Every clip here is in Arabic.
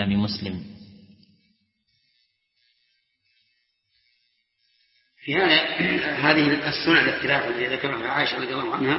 كلام مسلم. في هذه السنة الثلاثة التي ذكرها عائشة رضي الله عنها،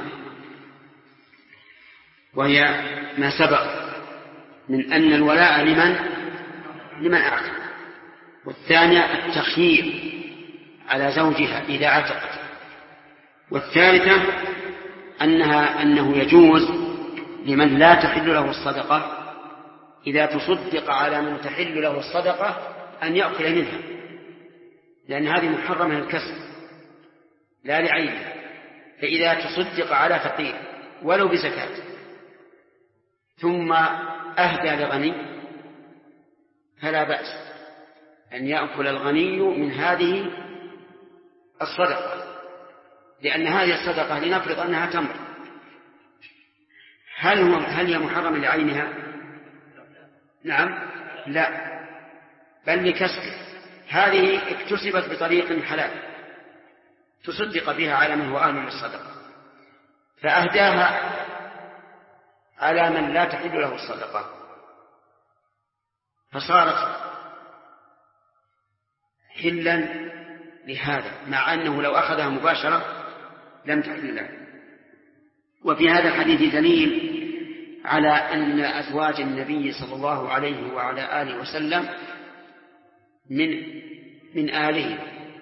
وهي ما سبق من أن الولاء لمن أعتق، والثانية التخيير على زوجها إذا عتقت، والثالثة أنه يجوز لمن لا تحل له الصدقة إذا تصدق على من تحل له الصدقة أن يأكل منها، لأن هذه محرمة للكسب لا لعينها. فإذا تصدق على فقير ولو بزكاة ثم أهدى لغني فلا بأس أن يأكل الغني من هذه الصدقة، لأن هذه الصدقة لنفرض أنها تمر، هل هي محرمة لعينها؟ نعم، لا، بل لكسب. هذه اكتسبت بطريق حلال تصدق بها على من هو أهل للصدقة، فأهداها على من لا تحل له الصدقة، فصارت حلا لهذا، مع أنه لو أخذها مباشرة لم تحل له. وفي هذا الحديث دليل على أن أزواج النبي صلى الله عليه وعلى آله وسلم من آله،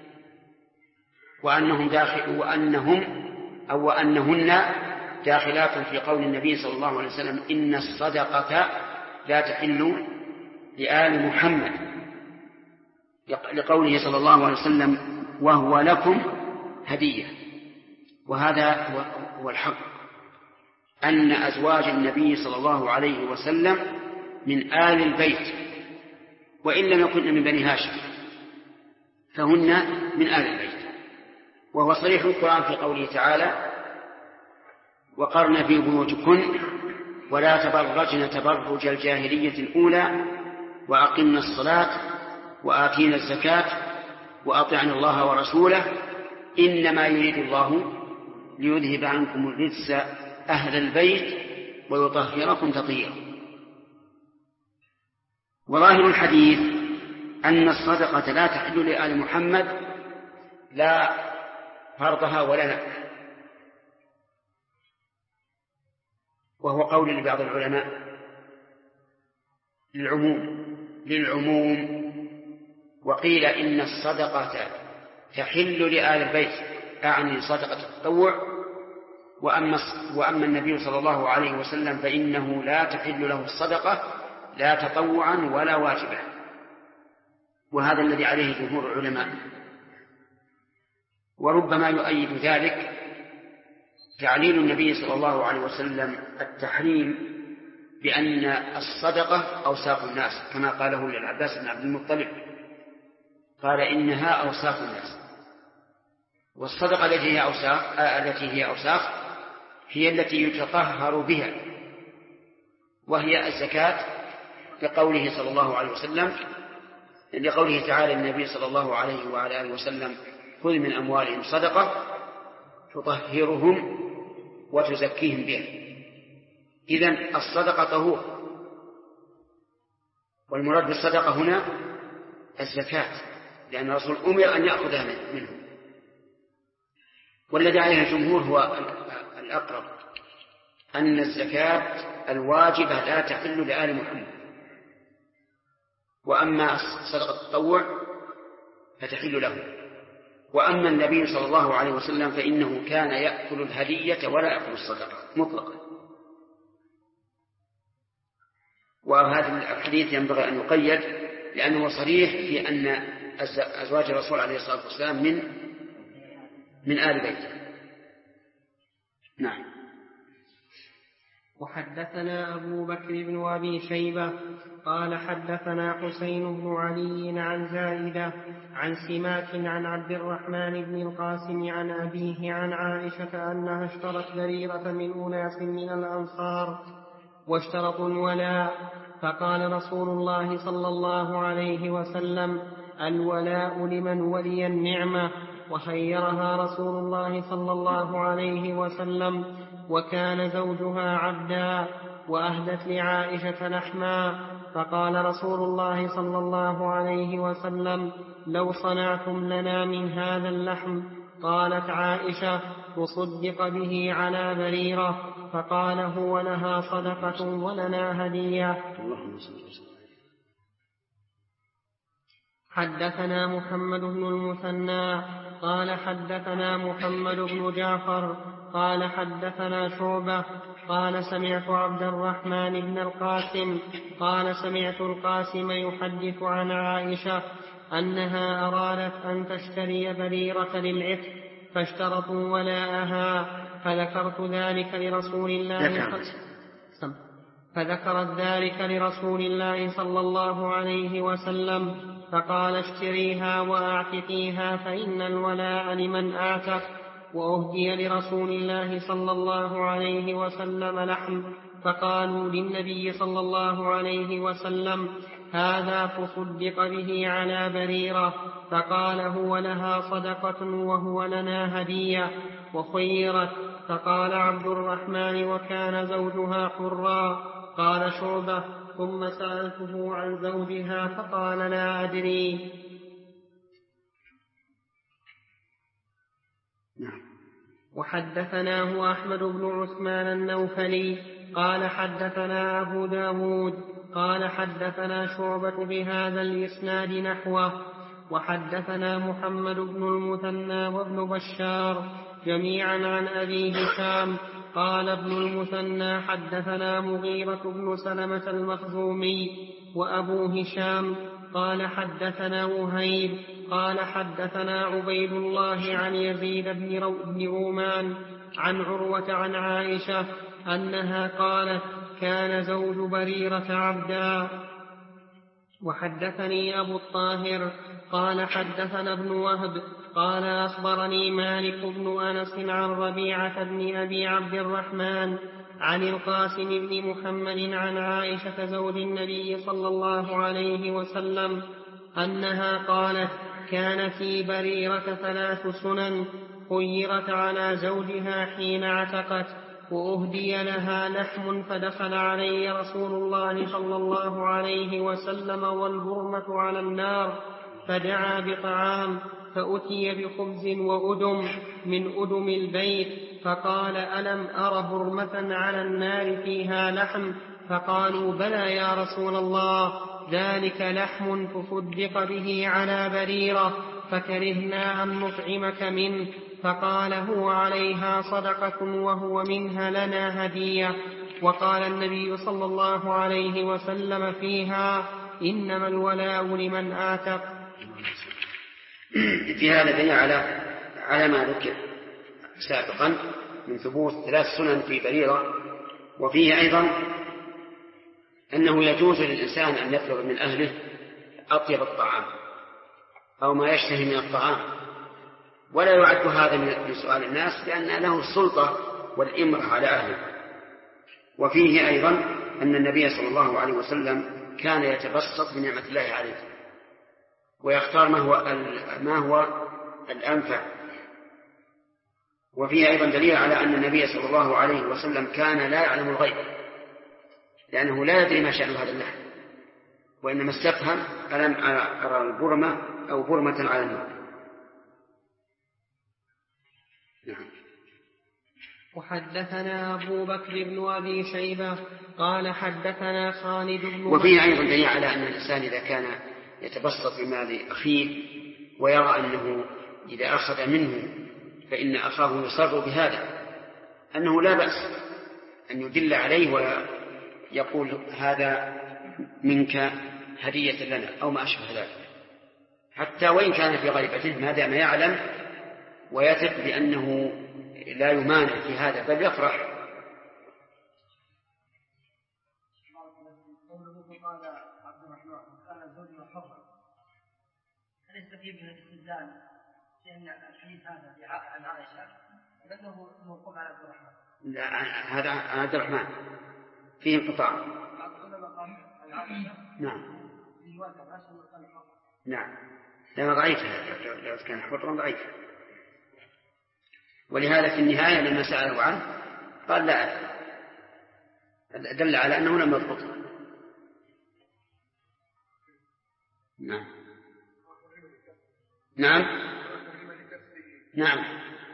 وأنهن داخلات في قول النبي صلى الله عليه وسلم إن الصدقة لا تحل لآل محمد، لقوله صلى الله عليه وسلم وهو لكم هدية. وهذا هو الحق، أن أزواج النبي صلى الله عليه وسلم من آل البيت، وإن لم يكن من بني هاشم فهن من آل البيت. وهو صريح القرآن في قوله تعالى وقرن في بيوتكن ولا تبرجن تبرج الجاهلية الأولى وأقمنا الصلاة وآتينا الزكاة وأطعنا الله ورسوله إنما يريد الله ليذهب عنكم الرجس أهل البيت ويطهركم تطهيرا. وظاهر الحديث أن الصدقة لا تحل لآل محمد لا فرضها ولا نفعها، وهو قول لبعض العلماء للعموم. وقيل إن الصدقة تحل لآل البيت، أعني صدقة التطوع، وأما النبي صلى الله عليه وسلم فإنه لا تحل له الصدقة لا تطوعا ولا واجبا، وهذا الذي عليه جمهور العلماء. وربما يؤيد ذلك تعليل النبي صلى الله عليه وسلم التحريم بأن الصدقة أوساخ الناس، كما قاله للعباس بن عبد المطلب، قال إنها أوساخ الناس. والصدقة التي هي أوساخ هي التي يتطهر بها، وهي الزكاة، لقوله صلى الله عليه وسلم، لقوله تعالى النبي صلى الله عليه وعلى آله وسلم خذ من أموالهم صدقة تطهرهم وتزكيهم بها. إذن الصدقة طهور، والمراد بالصدقة هنا الزكاة، لأن الرسول أمر أن يأخذها منه. والذي عليه الجمهور هو الأقرب، أن الزكاة الواجبة لا تحل لآل محمد، وأما صدقة التطوع فتحل له. وأما النبي صلى الله عليه وسلم فإنه كان يأكل الهدية ولا يأكل الصدقة مطلقا. وهذا الحديث ينبغي أن يقيد، لأنه صريح في أن أزواج الرسول عليه الصلاة والسلام من آل بيته. نعم. وحدثنا أبو بكر بن أبي شيبة قال حدثنا حسين بن علي عن زائدة عن سماك عن عبد الرحمن بن القاسم عن أبيه عن عائشة أنها اشترت بريرة من أناس من الأنصار واشترطوا الولاء، فقال رسول الله صلى الله عليه وسلم الولاء لمن ولي النعمة، وخيرها رسول الله صلى الله عليه وسلم، وكان زوجها عبدا، وأهدت لعائشة لحما، فقال رسول الله صلى الله عليه وسلم: لو صنعتم لنا من هذا اللحم. قالت عائشة: تصدق به على بريرة. فقال: هو لها صدقة ولنا هدية. حدثنا محمد بن المثنى قال حدثنا محمد بن جعفر قال حدثنا شعبة قال سمعت عبد الرحمن بن القاسم قال سمعت القاسم يحدث عن عائشة أنها أرادت أن تشتري بريرة للعتق فاشترطوا ولاءها، فذكرت ذلك لرسول الله صلى الله عليه وسلم، فقال: اشتريها وأعتقيها فإن الولاء لمن أعتق. وأهدي لرسول الله صلى الله عليه وسلم لحم، فقالوا للنبي صلى الله عليه وسلم: هذا تصدق به على بريرة. فقال: هو لها صدقة وهو لنا هدية. وخيرت. فقال عبد الرحمن: وكان زوجها حرا. قال شعبة: ثم سألته عن زوجها فقال: لا أدري. وحدثناه أحمد بن عثمان النوفلي قال حدثنا أبو داود قال حدثنا شعبة بهذا الإسناد نحوه. وحدثنا محمد بن المثنى وابن بشار جميعا عن أبي هشام قال ابن المثنى حدثنا مغيرة بن سلمة المخزومي. وأبو هشام قال حدثنا وهيب قال حدثنا عبيد الله عن يزيد بن رومان عن عروة عن عائشة أنها قالت: كان زوج بريرة عبدا. وحدثني أبو الطاهر قال حدثنا ابن وهب قال أخبرني مالك بن أنس عن ربيعة بن أبي عبد الرحمن عن القاسم بن محمد عن عائشة زوج النبي صلى الله عليه وسلم أنها قالت: كان في بريرة 3 سنن خيرت على زوجها حين اعتقت، وأهدي لها لحم، فدخل علي رسول الله صلى الله عليه وسلم والبرمة على النار، فدعا بطعام، فأتي بخبز وأدم من أدم البيت، فقال: ألم أر برمة على النار فيها لحم؟ فقالوا: بلى يا رسول الله، ذلك لحم تصدق به على بريرة، فكرهنا أن نطعمك منه. فقال: هو عليها صدقة وهو منها لنا هدية. وقال النبي صلى الله عليه وسلم فيها: إنما الولاء لمن آتق. في هذا دليل على ما ذكر سابقا من ثبوت 3 سنن في بريرة. وفيه أيضا أنه يجوز للإنسان أن يطلب من أهله أطيب الطعام أو ما يشتهي من الطعام، ولا يعد هذا من سؤال الناس، لأن له السلطة والإمرة على أهله. وفيه أيضا أن النبي صلى الله عليه وسلم كان يتبسط بنعمة الله عليه ويختار ما هو الأنفع. وفيه أيضا دليل على أن النبي صلى الله عليه وسلم كان لا يعلم الغيب، لأنه لا يدري ما شأن هذا اللحم، وإنما استفهم: ألم أرى البرمة أو برمة على النار. نعم. وحدثنا أبو بكر بن أبي شيبة قال حدثنا خالد بن وفيه أيضا دليل على أن الإنسان إذا كان يتبسط بمال أخيه ويرى أنه إذا أخذ منه فإن أخاه يصر بهذا، أنه لا بأس أن يدل عليه ويقول: هذا منك هدية لنا أو ما أشبه ذلك، حتى وإن كان في غيبته، ما دام يعلم ويثق بأنه لا يمانع في هذا بل يفرح. أليس فيه من الاستدلال لأن الحديث هذا عن عائشة لأنه موقوف على عبد الرحمن؟ لا، هذا عبد الرحمن فيه انقطاع. نعم، لأنه ضعيف، لو كان حرا ضعيف. ولهذا في النهاية لما سأله عنه قال: لا أدري، دل على أنه لم يضبطه. نعم نعم نعم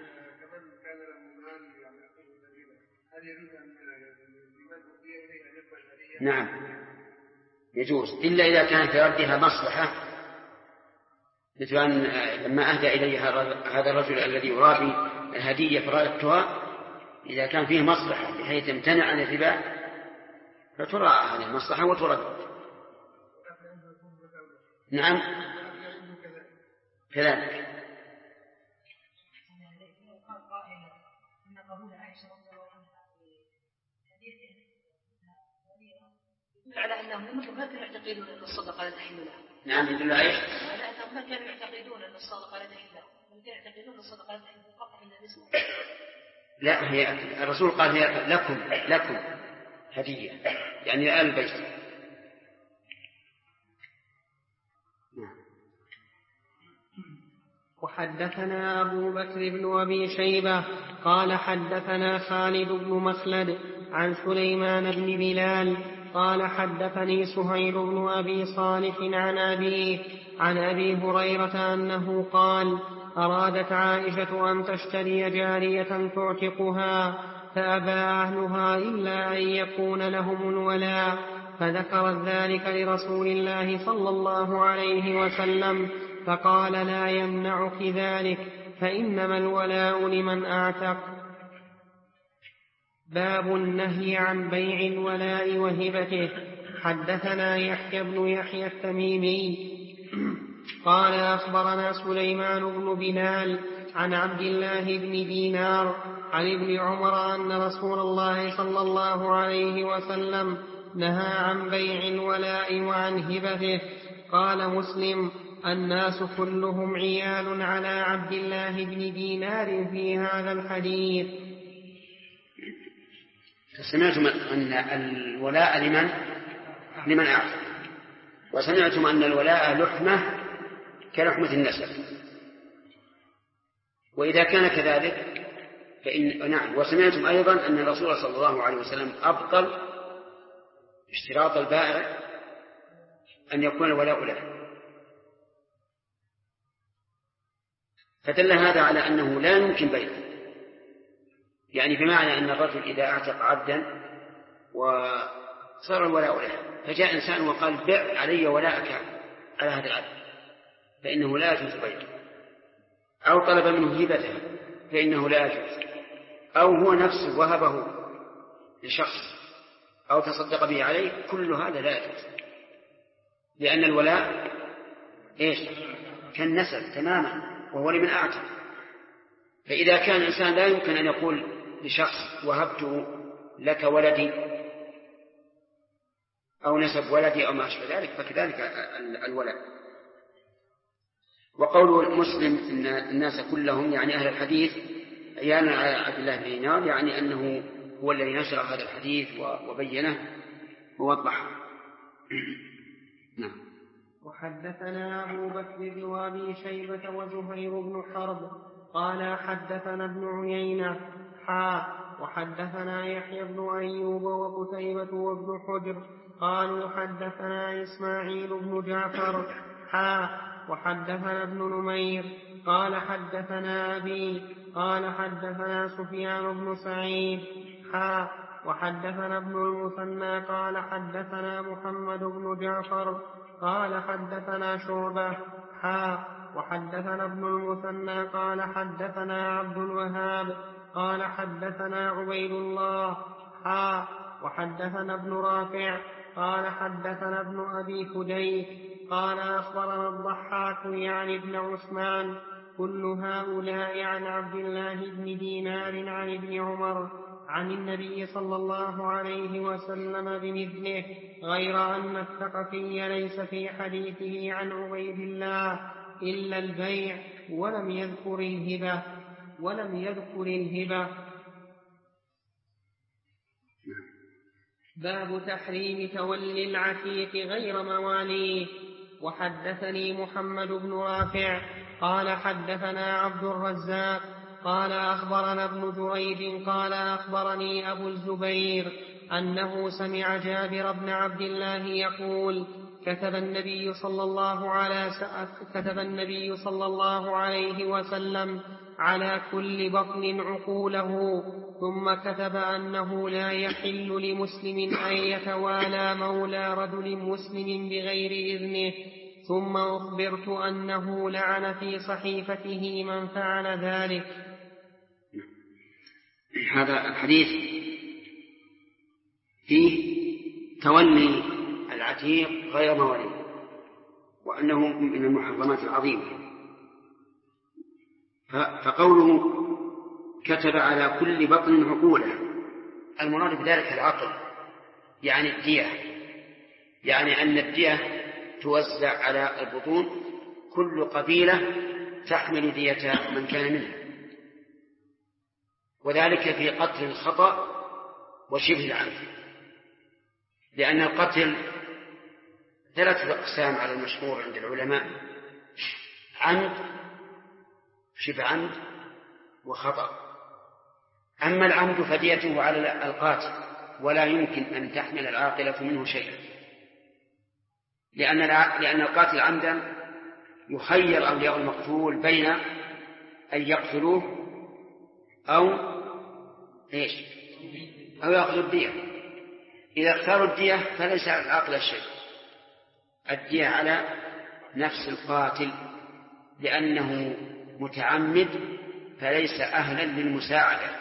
نعم يجوز، إلا إذا كان في ردها مصلحة، مثل أن لما أهدى إلي هذا الرجل الذي يرابي الهدية فردتها، إذا كان فيه مصلحة بحيث يمتنع عن الربا فتراعى هذه المصلحة وترد. نعم كذلك. على أنهم ما كانوا يعتقدون أن الصدقة لا تحل لهم. نعم يدل عليه على أنهم ما كانوا يعتقدون أن الصدقة لا تحل لهم، بل كانوا يعتقدون أن الصدقة لا تحل فقط إلا الاسم. لا، هي الرسول قال هي لكم هدية، يعني آل البيت. وحدثنا أبو بكر بن أبي شيبة قال حدثنا خالد بن مخلد عن سليمان بن بلال قال حدثني سهيل بن أبي صالح عن أبي هريرة أنه قال: أرادت عائشة أن تشتري جارية تعتقها، فأبى أهلها إلا أن يكون لهم الولاء، فذكرت ذلك لرسول الله صلى الله عليه وسلم، فقال: لا يمنعك ذلك، فإنما الولاء لمن أعتق. باب النهي عن بيع الولاء وهبته. حدثنا يحيى بن يحيى التميمي قال أخبرنا سليمان بن بلال عن عبد الله بن دينار عن ابن عمر أن رسول الله صلى الله عليه وسلم نهى عن بيع الولاء وعن هبته. قال مسلم: الناس كلهم عيال على عبد الله بن دينار في هذا الحديث. سمعتم أن الولاء لمن أعتق، وسمعتم أن الولاء لحمة كلحمة النسب، وإذا كان كذلك نعم. وسمعتم أيضا أن الرسول صلى الله عليه وسلم أبطل اشتراط البائع أن يكون الولاء له، فدل هذا على أنه لا يمكن بيعه، يعني بمعنى أن الرجل إذا أعتق عبدا وصار الولاء له، فجاء إنسان وقال: بع علي ولاءك على هذا العبد، فإنه لا يجوز بيعه، أو طلب منه هبته فإنه لا يجوز، أو هو نفسه وهبه لشخص أو تصدق به عليه، كل هذا لا يجوز، لأن الولاء كالنسب تماما، وهو لمن أعتق. فإذا كان الإنسان لا يمكن أن يقول لشخص: وهبت لك ولدي أو نسب ولدي أو ما أشبه ذلك، فكذلك الولاء. وقول مسلم إن الناس كلهم يعني أهل الحديث عيال على عبد الله بن دينار، يعني أنه هو الذي نشر هذا الحديث وبينه ووضحه. نعم. وحدثنا أبو بكر بن أبي شيبة وزهير بن حرب قال حدثنا ابن عيينة وحدثنا يحيى بن أيوب وقتيبة وابن حجر قالوا حدثنا إسماعيل بن جعفر وحدثنا ابن نمير قال حدثنا أبي قال حدثنا سفيان بن سعيد وحدثنا ابن المثنى قال حدثنا محمد بن جعفر قال حدثنا شعبة وحدثنا ابن المثنى قال حدثنا عبد الوهاب قال حدثنا عبيد الله وحدثنا ابن رافع قال حدثنا ابن أبي فديك قال أخبرنا الضحاك يعني ابن عثمان كل هؤلاء عن عبد الله بن دينار عن ابن عمر عن النبي صلى الله عليه وسلم بمثله، غير أن الثقفي ليس في حديثه عن عبيد الله إلا البيع ولم يذكر الهبة. باب تحريم تولي العتيق غير مواليه. وحدثني محمد بن رافع قال حدثنا عبد الرزاق قال أخبرنا ابن جريج قال أخبرني أبو الزبير أنه سمع جابر بن عبد الله يقول كتب النبي صلى الله عليه وسلم على كل بطن عقوله، ثم كتب أنه لا يحل لمسلم أن يتوالى مولى رجل مسلم بغير إذنه، ثم أخبرت أنه لعن في صحيفته من فعل ذلك. هذا الحديث فيه تولي العتيق غير مواليه، وأنه من المحرمات العظيمة. فقوله كتب على كل بطن عقوله، المراد بذلك العقل، يعني الدية، يعني أن الدية توزع على البطون، كل قبيلة تحمل دية من كان منها، وذلك في قتل الخطأ وشبه العمد، لأن القتل 3 أقسام على المشهور عند العلماء: عمد، شبه عمد، وخطأ. أما العمد فديته على القاتل، ولا يمكن أن تحمل العاقلة منه شيئا، لأن القاتل عمدا يخير أولياء المقتول بين أن يقتلوه أو يأخذوا الدية. إذا اختاروا الدية فليس على العاقل شيء، الدية على نفس القاتل، لأنه متعمد فليس أهلا للمساعدة.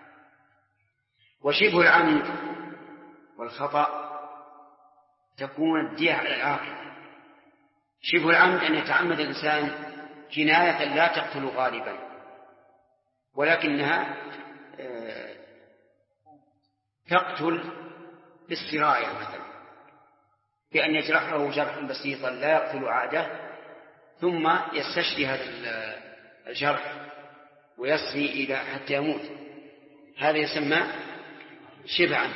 وشبه العمد والخطأ تكون الدية على العاقل. شبه العمد أن يتعمد الإنسان جناية لا تقتل غالبا، ولكنها تقتل بالسراية، مثلا بأن يجرحه جرحا بسيطا لا يقتل عاده، ثم يستشفي هذا الجرح ويصفي إلى حتى يموت، هذا يسمى شبه عمد.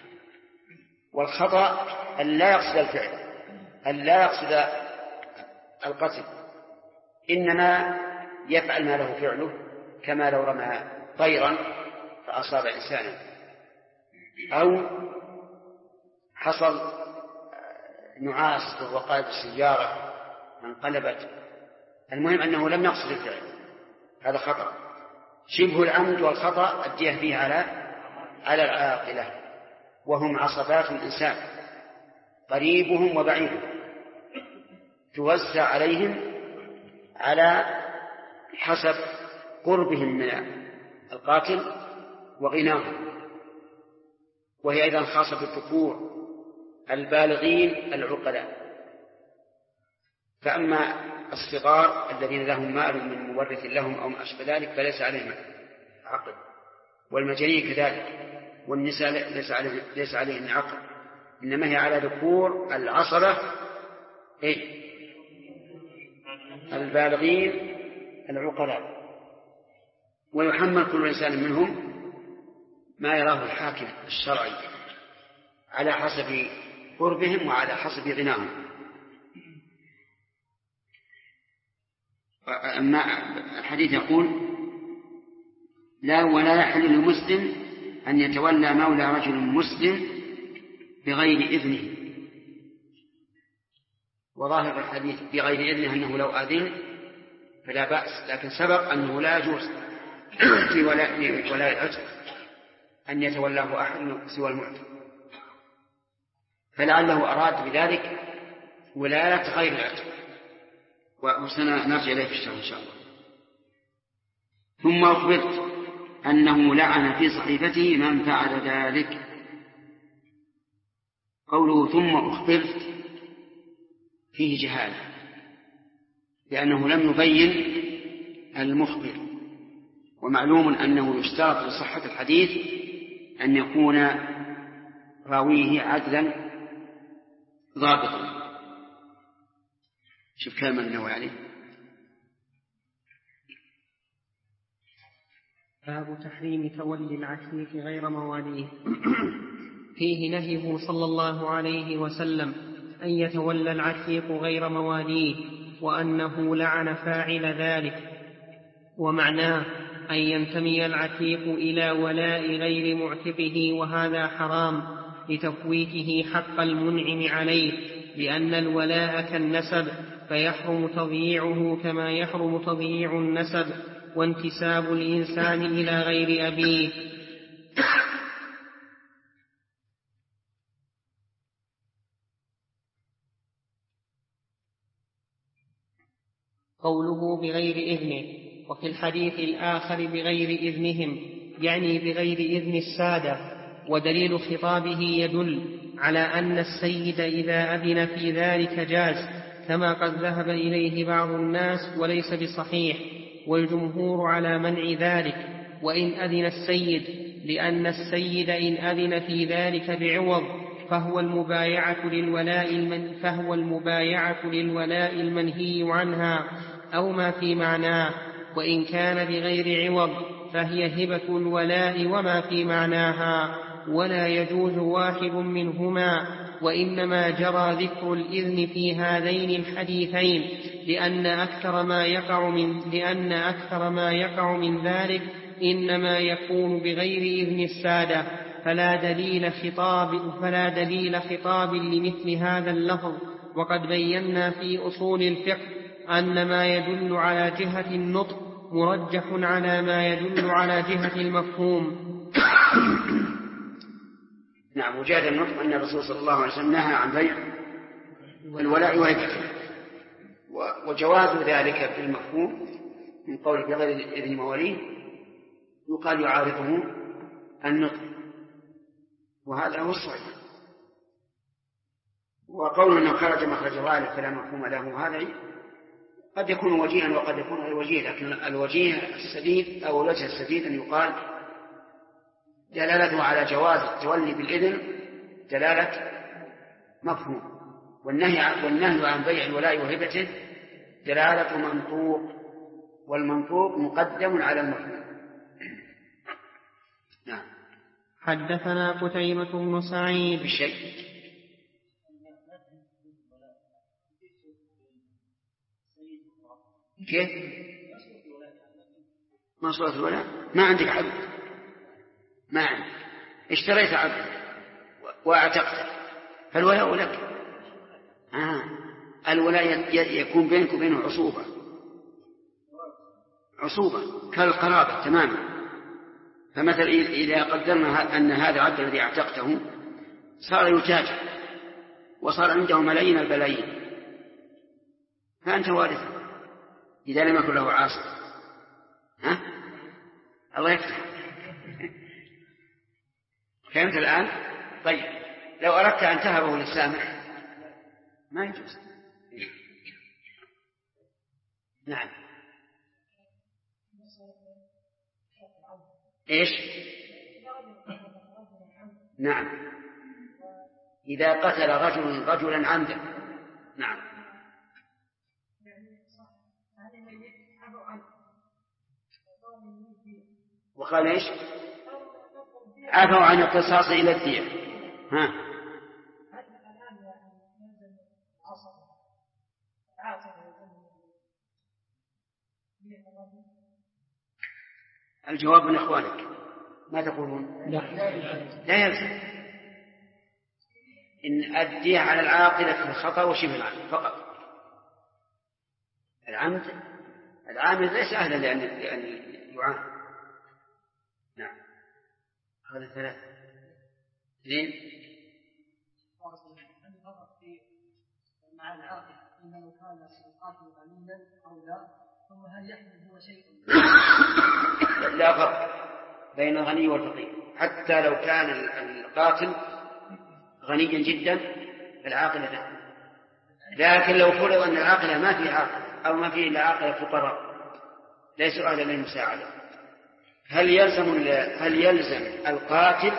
والخطأ أن لا يقصد الفعل، أن لا يقصد القتل، إنما يفعل ما له فعله، كما لو رمى طيرا فأصاب إنسانا، أو حصل نعاس وهو قائد السيارة انقلبت، المهم أنه لم يقصد الفعل، هذا خطأ. شبه العمد والخطأ الدية فيه على العاقلة، وهم عصبات الإنسان، قريبهم وبعيدهم، توزع عليهم على حسب قربهم من القاتل وغناهم. وهي أيضا خاصة بالذكور البالغين العقلاء. فأما الصغار الذين لهم مال من مورث لهم أو ما أشبه ذلك فليس عليهم عقل، والمجانين كذلك، والنساء ليس عليهم عقل، إنما هي على ذكور العصبة البالغين العقلاء. ويحمل كل إنسان منهم ما يراه الحاكم الشرعي على حسب قربهم وعلى حسب غناهم. أما الحديث يقول: لا ولا يحل للمسلم أن يتولى مولى رجل مسلم بغير إذنه. وظاهر الحديث بغير إذنه أنه لو أذن فلا بأس، لكن سبق أنه لا يجوز في ولاء العتق أن يتولاه أحد سوى المعتق، فلعله أراد بذلك ولاية غير العتق، وسنرجع إليه في الشرح إن شاء الله. ثم أخبرت أنه لعن في صحيفته من فعل ذلك. قوله ثم أخبرت فيه جهالة، لأنه لم يبين المخبر، ومعلوم أنه يشترط لصحة الحديث أن يكون راويه عدلا ضابطا. شوف كلام النووي عليه: باب تحريم تولي العتيق غير مواليه. فيه نهيه صلى الله عليه وسلم أن يتولى العتيق غير مواليه، وأنه لعن فاعل ذلك، ومعناه أن ينتمي العتيق إلى ولاء غير معتقه، وهذا حرام لتفويته حق المنعم عليه، لأن الولاء كالنسب فيحرم تضييعه كما يحرم تضييع النسب وانتساب الإنسان إلى غير أبيه. قوله بغير إذنه، وفي الحديث الآخر بغير إذنهم، يعني بغير إذن السادة، ودليل خطابه يدل على أن السيد إذا أذن في ذلك جاز، كما قد ذهب إليه بعض الناس وليس بصحيح، والجمهور على منع ذلك وإن أذن السيد، لأن السيد إن أذن في ذلك بعوض فهو المبايعة للولاء المنهي عنها أو ما في معناه، وإن كان بغير عوض فهي هبة الولاء وما في معناها، ولا يجوز واحد منهما، وإنما جرى ذكر الإذن في هذين الحديثين لأن أكثر ما يقع من ذلك إنما يكون بغير إذن السادة، فلا دليل خطاب لمثل هذا اللفظ. وقد بينا في أصول الفقه أن ما يدل على جهة النطق مرجح على ما يدل على جهة المفهوم. نعم، وجهة النطق أن الرسول صلى الله عليه وسلم نهى عن بيع الولاء وهبته، وجواز ذلك بالمفهوم من قول بغير إذن مواليه يقال يعارضه النطق، وهذا هو الصحيح. وقول أنه خرج مخرج الغالب فلا مفهوم له، هذا قد يكون وجيها وقد يكون غير وجيه، لكن الوجيه السديد أو الوجه السديد أن يقال دلالته على جواز التولي بالإذن دلالة مفهوم، والنهي عن بيع الولاء وهبته دلالة منطوق، والمنطوق مقدم على المفهوم. نعم. حدثنا قتيبة بن سعيد بالشيء كيف ما صورة الولاء؟ ما عندك عبد، ما عندك، اشتريت عبد واعتقت، فالولاء لك. الولاء يكون بينك وبينه عصوبة كالقرابة تماما. فمثلا إذا قدرنا أن هذا العبد الذي اعتقته صار يتاجر وصار عنده ملايين البلايين، فأنت وارثه إذا لم يكن له عاصر. الله يفتح. فهمت الآن؟ طيب، لو أردت أن تهبه للسامح ما يجوز. نعم. إيش؟ نعم، إذا قتل رجلا عمدا. نعم. وقال إيش؟ عفوا عن القصاص إلى الدية. الجواب من إخوانك، ما تقولون؟ لا يلزم. إن الدية على العاقلة في الخطأ وشبه العمد فقط. العامل ليس أهلا لأن يعان. نعم. هذا 3 2 مع العاقل إنه كان القاتل غنيا أو لا، ثم هل يحمل هو شيء؟ لا فرق بين الغني والفقير، حتى لو كان القاتل غنيا جدا العاقل لا. لكن لو فرض أن العاقل ما فيه عاقل أو ما فيه إلا عاقل فقراء ليسوا أهلا للمساعدة، هل يلزم القاتل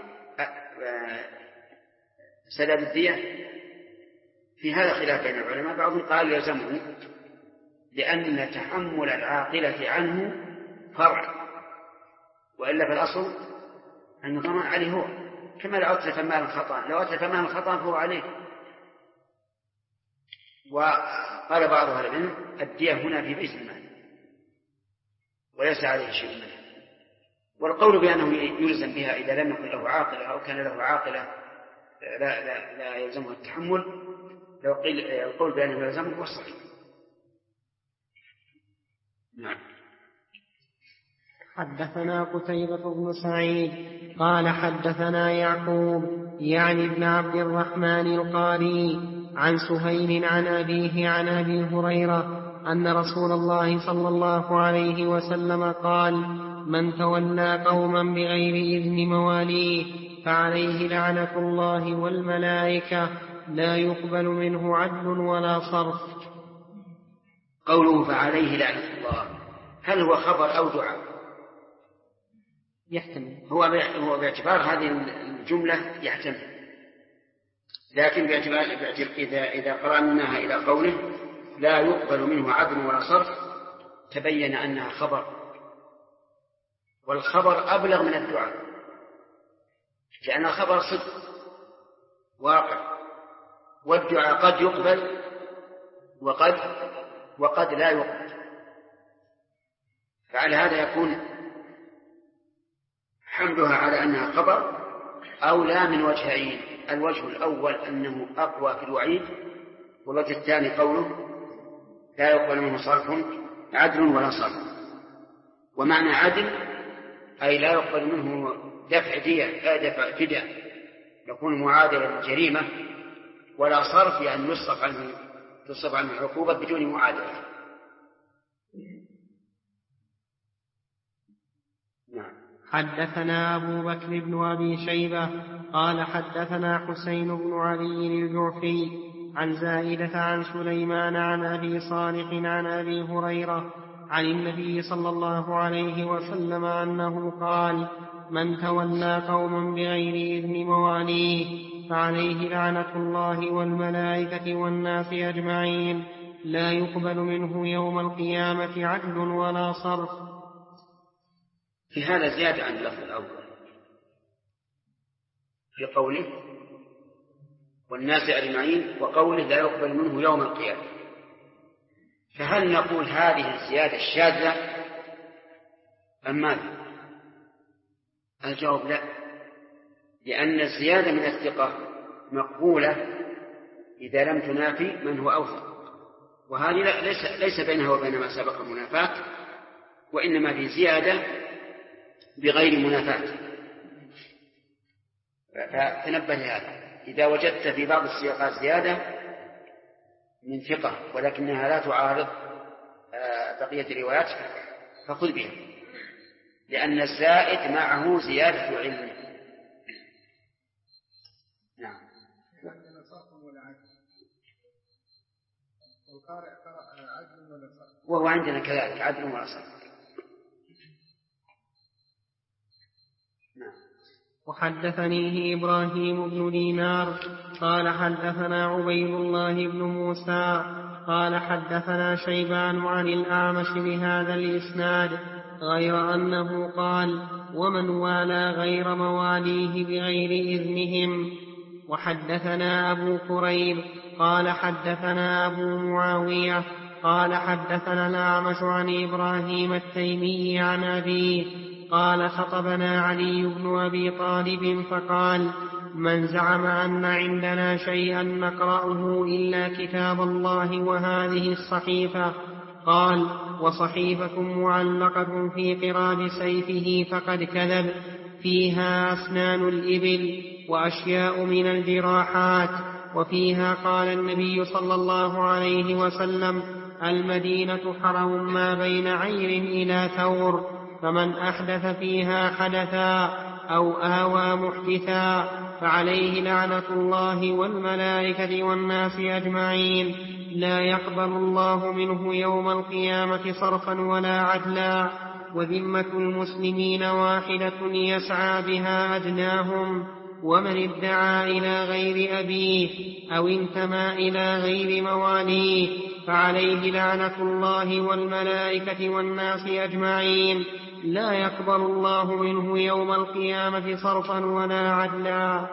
سداد الدية؟ في هذا خلاف بين العلماء، بعضهم قال يلزمه لأن تحمل العاقلة عنه فرع، وإلا في الأصل أن الضمان عليه هو، كما لو أتلف مال خطأ، لو أتلف مال خطأ فهو عليه. وقال بعض أهل العلم الدية هنا في بيت المال وليس عليه شيء منها، والقول بأنه يلزم بها إذا لم يكن له عاقلة أو كان له عاقلة لا يلزمه التحمل لو قيل القول بأنه يلزمه هو الصحيح. نعم. حدثنا قتيبة بن سعيد قال حدثنا يعقوب يعني ابن عبد الرحمن القاري عن سهيل عن أبيه عن أبي هريرة أن رسول الله صلى الله عليه وسلم قال: من تولى قوما بغير إذن مواليه فعليه لعنة الله والملائكة لا يقبل منه عدل ولا صرف. قوله فعليه لعنة الله هل هو خبر أو دعاء؟ يحتمل. هو باعتبار هذه الجملة يحتمل، لكن باعتبار إذا قرأناها إلى قوله لا يقبل منه عدل ولا صرف تبين أنها خبر، والخبر أبلغ من الدعاء، لأن خبر صدق واقع، والدعاء قد يقبل وقد لا يقبل. فعلى هذا يكون حملها على أنها خبر أولى من وجهين: الوجه الأول أنه أقوى في الوعيد، والوجه الثاني قوله لا يقبل منه صرف عدل ولا صرف. ومعنى عدل أي لا يقبل منه دفع فداء يكون معادلا للجريمة، ولا صرف يعني تصرف عنه العقوبة بدون معادلة. نعم. حدثنا أبو بكر بن أبي شيبة قال حدثنا حسين بن علي الجعفي عن زائدة عن سليمان عن أبي صالح عن أبي هريرة عن النبي صلى الله عليه وسلم أنه قال: من تولى قوما بغير إذن مواليه فعليه لعنة الله والملائكة والناس أجمعين لا يقبل منه يوم القيامة عدل ولا صرف. في هذا زيادة عن اللفظ الأول في قوله والناس أجمعين وقوله لا يقبل منه يوم القيامة. فهل نقول هذه الزيادة الشاذة أم ماذا؟ الجواب لا، لأن الزيادة من الثقة مقبولة إذا لم تنافي من هو أوثق، وهذه ليس بينها وبين ما سبق منافاة، وإنما في زيادة بغير منافاة. فتنبه لهذا، إذا وجدت في بعض السياقات زيادة من ثقة ولكنها لا تعارض بقية الروايات فخذ بها، لأن الزائد معه زيادة علم. نعم. وهو عندنا كذلك عدل ولا صرف. وحدثنيه إبراهيم بن دينار قال حدثنا عبيد الله بن موسى قال حدثنا شيبان عن الأعمش بهذا الإسناد غير أنه قال: ومن والى غير مواليه بغير إذنهم. وحدثنا أبو كريب قال حدثنا أبو معاوية قال حدثنا الأعمش عن إبراهيم التيمي عن أبيه قال: خطبنا علي بن أبي طالب فقال: من زعم أن عندنا شيئا نقرأه إلا كتاب الله وهذه الصحيفة، قال: وصحيفة معلقة في قراب سيفه فقد كذب، فيها أسنان الإبل وأشياء من الجراحات، وفيها قال النبي صلى الله عليه وسلم: المدينة حرم ما بين عير إلى ثور، فمن أحدث فيها حدثا أو آوى محدثا فعليه لعنة الله والملائكة والناس أجمعين لا يقبل الله منه يوم القيامة صرفا ولا عدلا، وذمة المسلمين واحدة يسعى بها أدناهم، ومن ادعى إلى غير أبيه أو انتمى إلى غير مواليه فعليه لعنة الله والملائكة والناس أجمعين لا يقبل الله منه يوم القيامة صرفا ولا عدلا.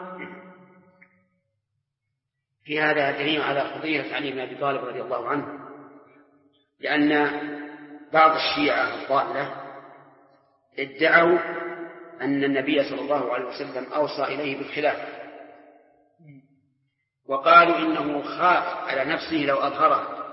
في هذا دليل على فضيلة علي بن أبي طالب رضي الله عنه، لأن بعض الشيعة الضالة ادعوا أن النبي صلى الله عليه وسلم أوصى إليه بالخلافة، وقالوا إنه خاف على نفسه لو أظهره،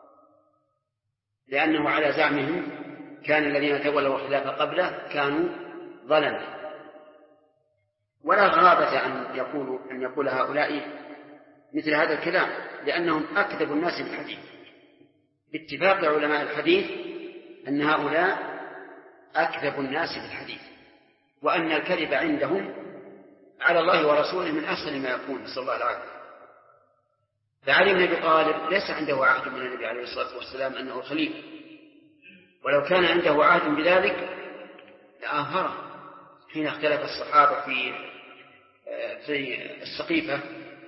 لأنه على زعمهم كان الذين تولوا الخلافة قبله كانوا ظلما، ولا غرابة أن يقول هؤلاء مثل هذا الكلام، لأنهم أكذب الناس بالحديث، باتفاق علماء الحديث أن هؤلاء أكذب الناس بالحديث، وأن الكذب عندهم على الله ورسوله من أحسن ما يكون، صلى الله عليه وسلم. فعلي بن أبي طالب ليس عنده عهد من النبي عليه الصلاة والسلام أنه خليفة، ولو كان عنده عهد بذلك لأظهره حين اختلف الصحابة في السقيفة،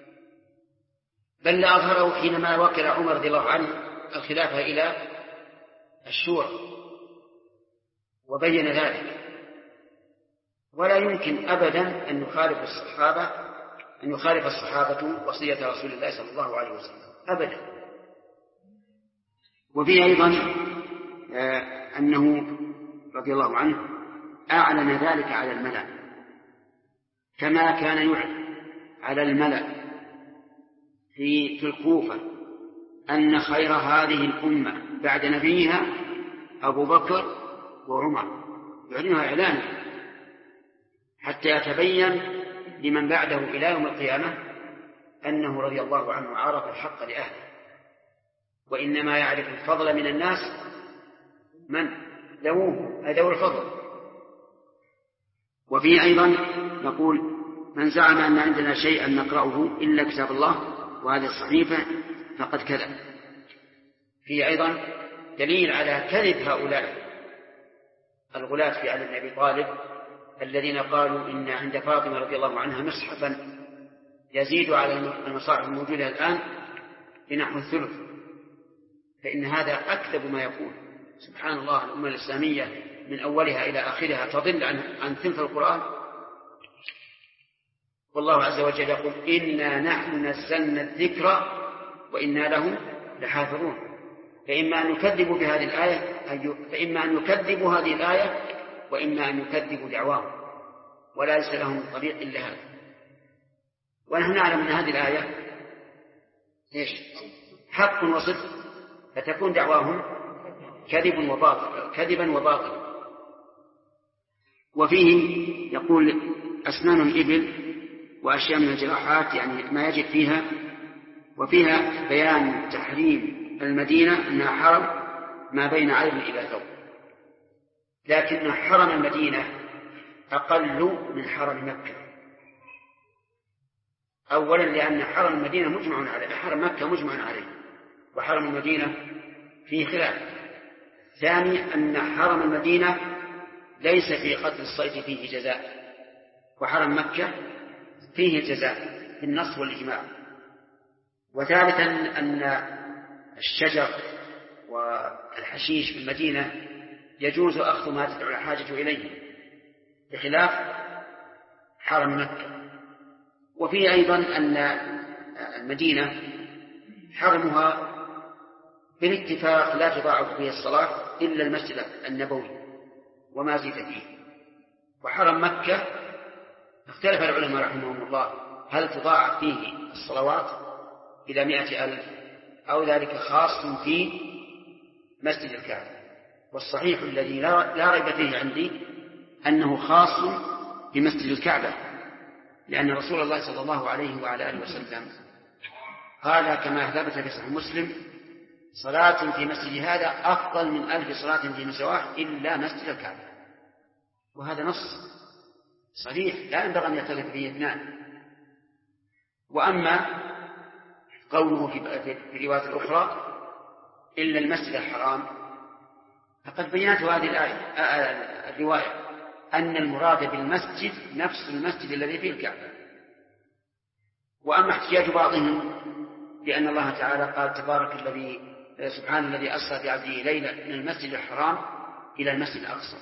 بل لأظهره حينما وكل عمر رضي الله عنه الخلافة إلى الشورى وبين ذلك. ولا يمكن أبدا أن يخالف الصحابة وصية رسول الله صلى الله عليه وسلم أبدا. وفيه أيضا أنه رضي الله عنه أعلن ذلك على الملأ، كما كان يعلن على الملأ في الكوفة أن خير هذه الأمة بعد نبيها أبو بكر وعمر، يعلنها إعلانا حتى يتبين لمن بعده إلى يوم القيامة أنه رضي الله عنه عرف الحق لأهله، وإنما يعرف الفضل من الناس من ذوو الفضل. وفيه أيضا يقول: من زعم أن عندنا شيئا نقرأه إلا كتاب الله وهذه الصحيفة فقد كذب. فيه أيضا دليل على كذب هؤلاء الغلاة في علي بن أبي طالب الذين قالوا إن عند فاطمة رضي الله عنها مصحفا يزيد على المصاحف الموجودة الآن بنحو الثلث، فإن هذا أكذب ما يكون. سبحان الله، الأمة الإسلامية من أولها إلى آخرها تضل عن ثلث القرآن، والله عز وجل يقول: إنا نحن نزلنا الذكر وإنا له لحافظون. فإما أن يكذبوا بهذه الآية فإما أن يكذبوا هذه الآية وإما أن يكذبوا دعواهم، ولا ليس لهم طريق إلا هذا. ونحن نعلم أن هذه الآية حق وصدق، فتكون دعواهم كذبا وباطلا. وفيه يقول: أسنان الإبل وأشياء من الجراحات، يعني ما يجب فيها. وفيها بيان تحريم المدينة أنها حرم ما بين عين إلى ثوب، لكن حرم المدينة أقل من حرم مكة. أولا لأن حرم المدينة مجمع عليه، حرم مكة مجمع عليه، وحرم المدينة فيه خلاف. ثاني أن حرم المدينة ليس في قتل الصيد فيه جزاء، وحرم مكة فيه جزاء بالنص والإجماع. وثالثا أن الشجر والحشيش في المدينة يجوز أخذ ما تدعو الحاجة إليه بخلاف حرم مكة. وفيه أيضا أن المدينة حرمها بالاتفاق لا تضاعف فيه الصلاة إلا المسجد النبوي وما زيد فيه. وحرم مكة اختلف العلماء رحمهم الله هل تضاعف فيه الصلوات إلى 100,000 أو ذلك خاص في مسجد الكعبة. والصحيح الذي لا ريب فيه عندي أنه خاص بمسجد الكعبة، لأن رسول الله صلى الله عليه وعلى آله وسلم قال كما ثبت في صحيح مسلم: صلاة في مسجد هذا أفضل من 1000 صلاة في مسواه إلا مسجد الكعبة. وهذا نص صحيح لا ينبغي أن يختلف فيه اثنان. وأما قوله في الرواية الأخرى إلا المسجد الحرام، فقد بينت هذه الرواية أن المراد بالمسجد نفس المسجد الذي فيه الكعبة. وأما احتجاج بعضهم بأن الله تعالى قال: تبارك الذي سبحان الذي أسرى بعبده ليلا من المسجد الحرام إلى المسجد الأقصى،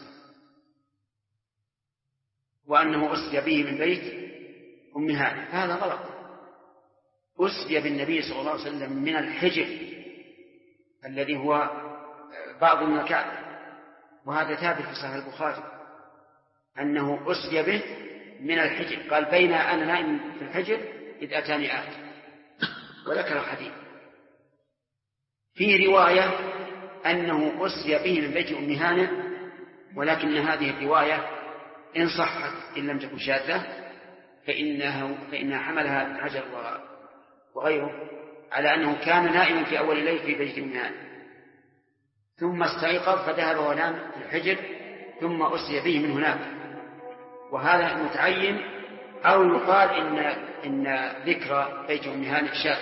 وأنه أسري به من بيت أم هانئ، هذا غلط. أسري بالنبي صلى الله عليه وسلم من الحجر الذي هو بعض من الكعبة، وهذا ثابت في صحيح البخاري أنه أسري به من الحجر. قال: بين أنا نائم في الحجر إذ أتاني آت، وذكر الحديث. في رواية أنه أسري به من بيت أم هانئ، ولكن هذه الرواية إن صحت إن لم تكن شاذة فإنها حملها ابن حجر وغيره على أنه كان نائما في أول الليل في بيت أم هانئ، ثم استيقظ فذهب ونام في الحجر، ثم أسري به من هناك، وهذا متعين. أو يقال إن ذكر بيت أم هانئ شاذ.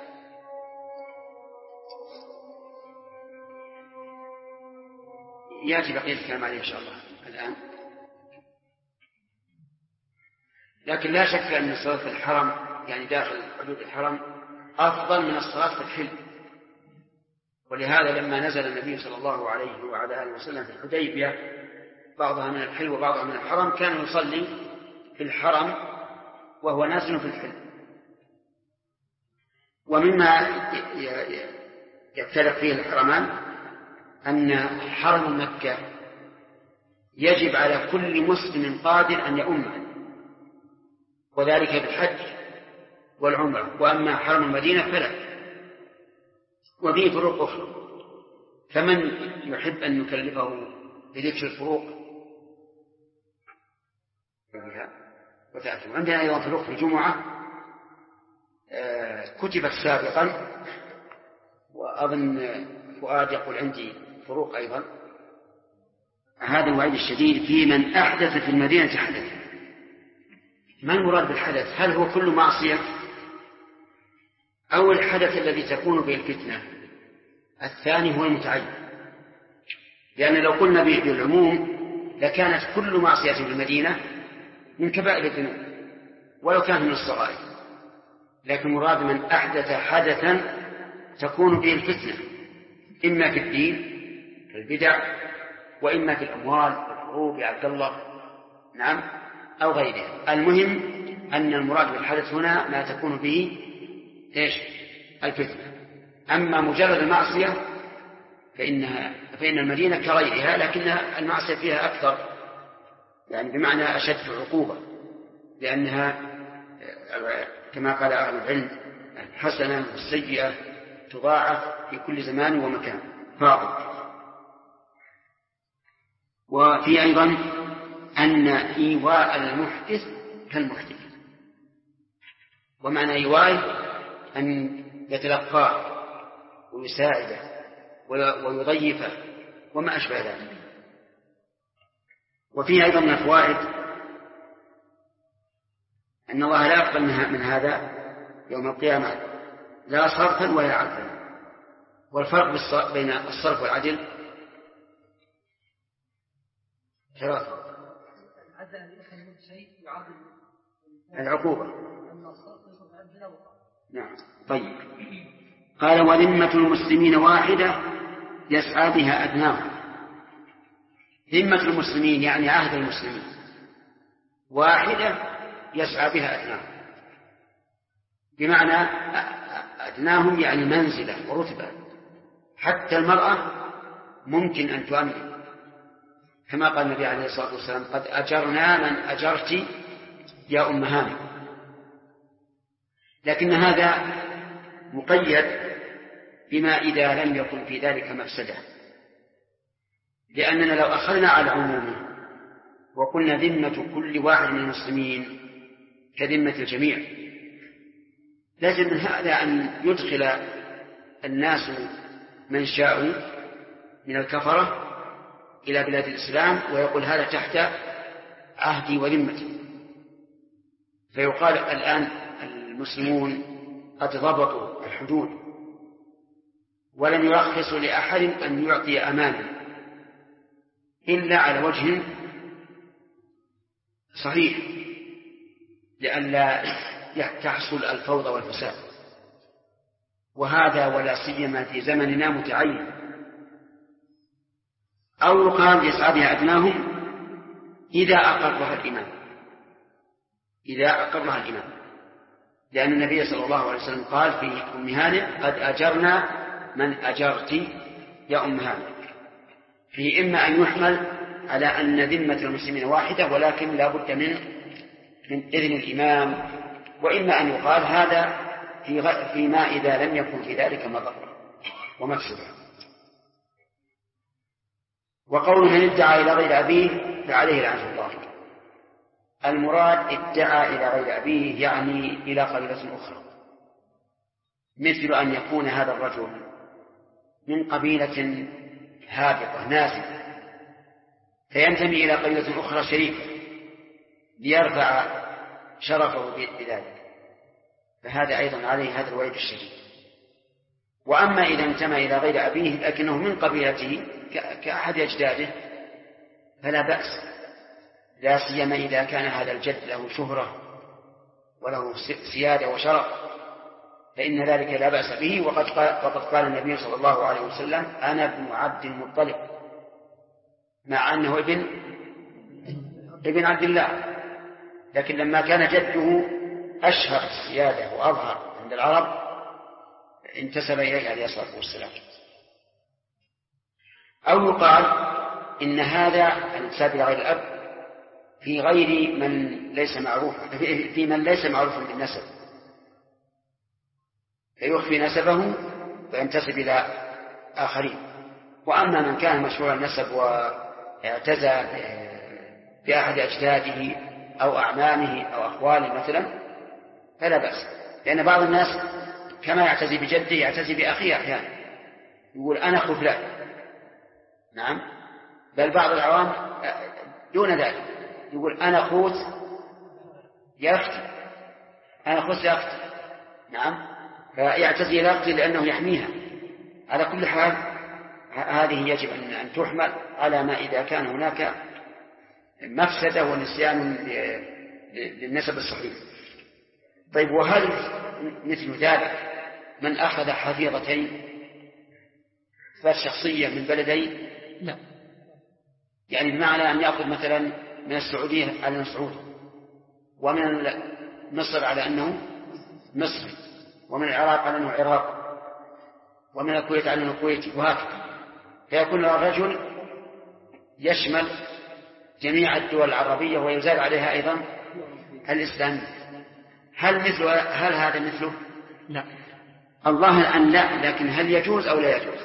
يأتي بقية الكلام عليه إن شاء الله الآن. لكن لا شك أن الصلاة في الحرم يعني داخل حدود الحرم أفضل من الصلاة في الحل، ولهذا لما نزل النبي صلى الله عليه وعلى آله وسلم في الحديبية بعضها من الحل وبعضها من الحرم كان يصلي في الحرم وهو نازل في الحل. ومما يختلف فيه الحرمان أن حرم مكة يجب على كل مسلم قادر أن يؤمه، وذلك بالحج والعمرة، وأما حرم المدينة فلا. وفيه فروق أخرى، فمن يحب أن نكلفه بذكر الفروق وتأتوا. عندنا أيضا فروق في الجمعة كتبت سابقا، وأظن فؤاد يقول عندي فروق أيضا. هذا الوعيد الشديد في من أحدث في المدينة حدث. ما المراد بالحدث؟ هل هو كل معصية أو الحدث الذي تكون به الفتنة؟ الثاني هو المتعين، لأن لو قلنا بالعموم لكانت كل معصية في المدينة من كبائر الذنوب ولو كانت من الصغائر، لكن مراد من أحدث حدثا تكون به الفتنة، إما في الدين في البدع، وإما في الأموال والحروب يا عبد الله، نعم، أو غيرها. المهم أن المراد بالحدث هنا ما تكون به الفتنة. أما مجرد المعصية فإن المدينة كغيرها، لكن المعصية فيها أكثر، يعني بمعنى أشد عقوبة، لأنها كما قال أهل العلم الحسنة والسيئة تضاعف في كل زمان ومكان فاضل. وفي أيضا أن إيواء المحدث كالمحدث، ومعنى إيواء أن يتلقاه ويساعده ويضيفه وما أشبه ذلك. وفيه أيضا من الفوائد أن الله لا يقبل من هذا يوم القيامة لا صرفا ولا عدلا. والفرق بين الصرف والعدل ثلاثة: العقوبة. نعم. طيب، قال وذمة المسلمين واحدة يسعى بها أدناهم. ذمة المسلمين يعني عهد المسلمين واحدة يسعى بها أدناهم، بمعنى أدناهم يعني منزلة ورتبة. حتى المرأة ممكن أن تؤمن، كما قال النبي عليه الصلاة والسلام قد أجرنا من أجرت يا أم هانئ. لكن هذا مقيد بما إذا لم يكن في ذلك مفسدة، لأننا لو أخذنا على عمومه وقلنا ذمة كل واحد من المسلمين كذمة الجميع، لازم من هذا أن يدخل الناس من شاءوا من الكفرة إلى بلاد الإسلام ويقول هذا تحت عهدي وذمتي، فيقال الآن المسلمون قد ضبطوا الحدود ولم يرخصوا لأحد أن يعطي أمانا إلا على وجه صحيح لئلا تحصل الفوضى والفساد، وهذا ولا سيما في زمننا متعين. أو يقال يسعى بها أدناهم إذا أقرها الإمام، لأن النبي صلى الله عليه وسلم قال في أم هانئ قد أجرنا من أجرت يا أم هانئ، في إما أن يحمل على أن ذمة المسلمين واحدة ولكن لا بد من إذن الإمام، وإما أن يقال هذا فيما إذا لم يكن في ذلك مضرة ومفسدة. وقول من ادعى إلى غير أبيه فعليه لعنة الله. المراد ادعى إلى غير أبيه يعني إلى قبيلة أخرى، مثل أن يكون هذا الرجل من قبيلة هابطة نازلة فينتمي إلى قبيلة أخرى شريفة ليرفع شرفه بذلك، فهذا أيضا عليه هذا الوعيد الشديد. وأما إذا انتمى إلى غير أبيه لكنه من قبيلته كأحد أجداده فلا بأس، لا سيما إذا كان هذا الجد له شهرة وله سيادة وشرف فإن ذلك لا بأس به. وقد قال النبي صلى الله عليه وسلم أنا ابن عبد المطلب، مع أنه ابن عبد الله، لكن لما كان جده أشهر السيادة وأظهر عند العرب انتسب إليه عليه الصلاة والسلام. أو يقال إن هذا الانتساب إلى غير الأب في غير من ليس معروفا، في من ليس معروفا بالنسب فيخفي نسبه فينتسب إلى آخرين. وأما من كان مشهور النسب واعتزى بأحد أجداده أو أعمامه أو أخواله مثلا فلا بأس، لأن بعض الناس كما يعتزي بجده يعتزي بأخيه أحيانا، يقول أنا أخو فلان. نعم، بل بعض العوام دون ذلك يقول أنا أخوت يا أختي، أنا أخوت يا أختي. نعم، فيعتزي إلى أختي لأنه يحميها. على كل حال هذه يجب أن تحمل على ما إذا كان هناك مفسدة ونسيان للنسب الصحيح. طيب، وهل مثل ذلك من أخذ حفيظتين شخصية من بلدين؟ لا، يعني بمعنى أن يأخذ مثلا من السعودية على أنه سعودي، ومن مصر على أنه مصري، ومن العراق على أنه عراقي، ومن الكويت على أنه كويتي، وهكذا، فيكون الرجل يشمل جميع الدول العربية ويزال عليها أيضا الإسلام. هل هذا مثله؟ لا، الظاهر أن لا، لكن هل يجوز أو لا يجوز؟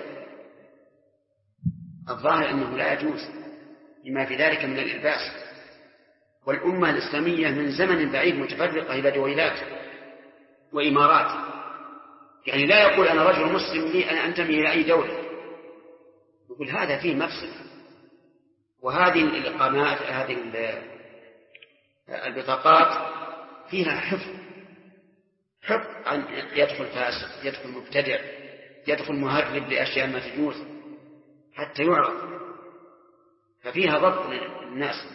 الظاهر أنه لا يجوز لما في ذلك من الإلباس. والأمة الإسلامية من زمن بعيد متفرقة إلى دويلات وإمارات، يعني لا يقول أنا رجل مسلم لي أنا أنتمي إلى أي دولة، يقول هذا فيه مفسد. وهذه الإقامات، هذه البطاقات فيها حفظ عن يدخل فاسق، يدخل مبتدع، يدخل مهرب لأشياء ما تجوز حتى يعرف، ففيها ضبط للناس.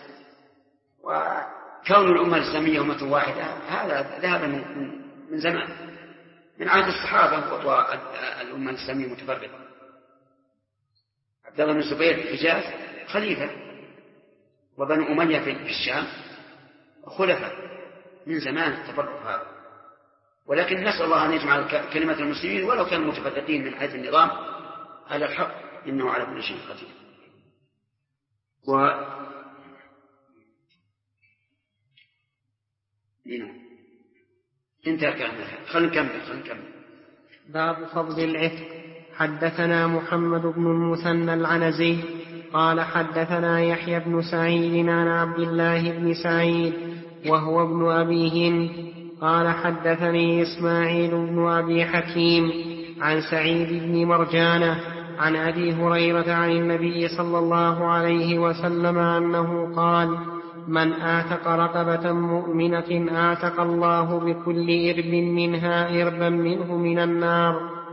وكون الأمة الإسلامية أمة واحدة هذا ذهب من زمان، من عهد الصحابة والأمة الإسلامية متفرقة. عبد الله بن الزبير في الحجاز خليفة، وبنو أمية في الشام خلفاء، من زمان التفرق هذا. ولكن نسأل الله أن يجمع كلمة المسلمين ولو كانوا متفرقين من حيث النظام على الحق، إنه على كل شيء قدير. انتهى كلامنا، خلينا نكمل. باب فضل العتق. حدثنا محمد بن المثنى العنزي قال حدثنا يحيى بن سعيد عن عبد الله بن سعيد وهو ابن أبي هند قال حدثني إسماعيل بن أبي حكيم عن سعيد بن مرجانة عن أبي هريرة عن النبي صلى الله عليه وسلم أنه قال من آتق رقبة مؤمنة آتق الله بكل إرب منها إربا منه من النار.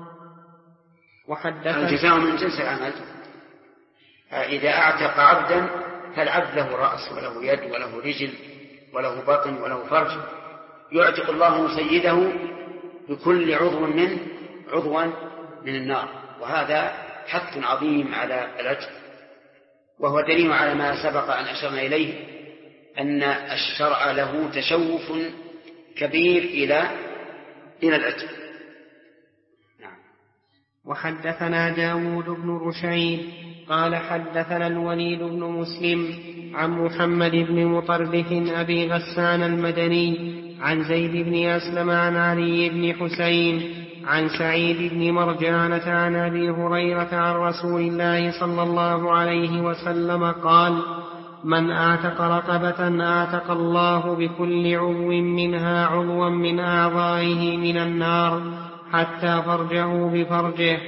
الجزاء من جنس العمل. إذا أعتق عبدا فالعبد له رأس وله يد وله رجل وله بطن وله فرج، يعتق الله سيده بكل عضوا من النار. وهذا حث عظيم على العتق، وهو دليل على ما سبق أن أشرنا إليه أن الشرع له تشوف كبير إلى العتق. وحدثنا داود بن رشيد قال حدثنا الوليد بن مسلم عن محمد بن مطرف أبي غسان المدني عن زيد بن أسلم عن علي بن حسين عن سعيد بن مرجانة عن أبي هريرة عن رسول الله صلى الله عليه وسلم قال: من أعتق رقبة أعتق الله بكل عضو منها عضوا من أعضائه من النار حتى فرجه بفرجه.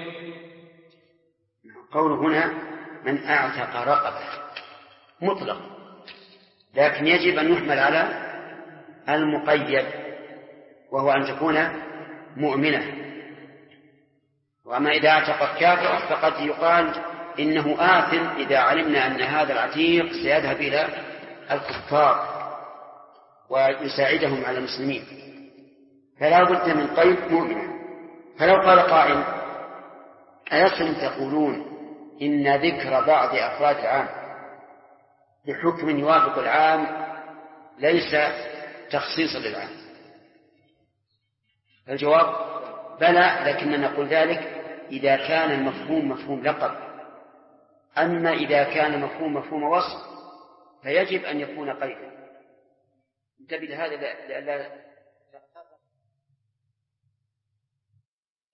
قول هنا من أعتق رقبة مطلق، لكن يجب أن يحمل على المقيد، وهو أن تكون مؤمنة. وأما إذا اعتق كافرا فقد يقال إنه آثم إذا علمنا أن هذا العتيق سيذهب إلى الكفار ويساعدهم على المسلمين، فلا بد من قيد مؤمنة. فلو قال قائل: أيصل تقولون إن ذكر بعض أفراد العام بحكم يوافق العام ليس تخصيصا للعام؟ الجواب: بلى، لكننا نقول ذلك إذا كان المفهوم مفهوم لقب. أما إذا كان مفهوم وصف فيجب أن يكون قيدا. انتبه لهذا لألا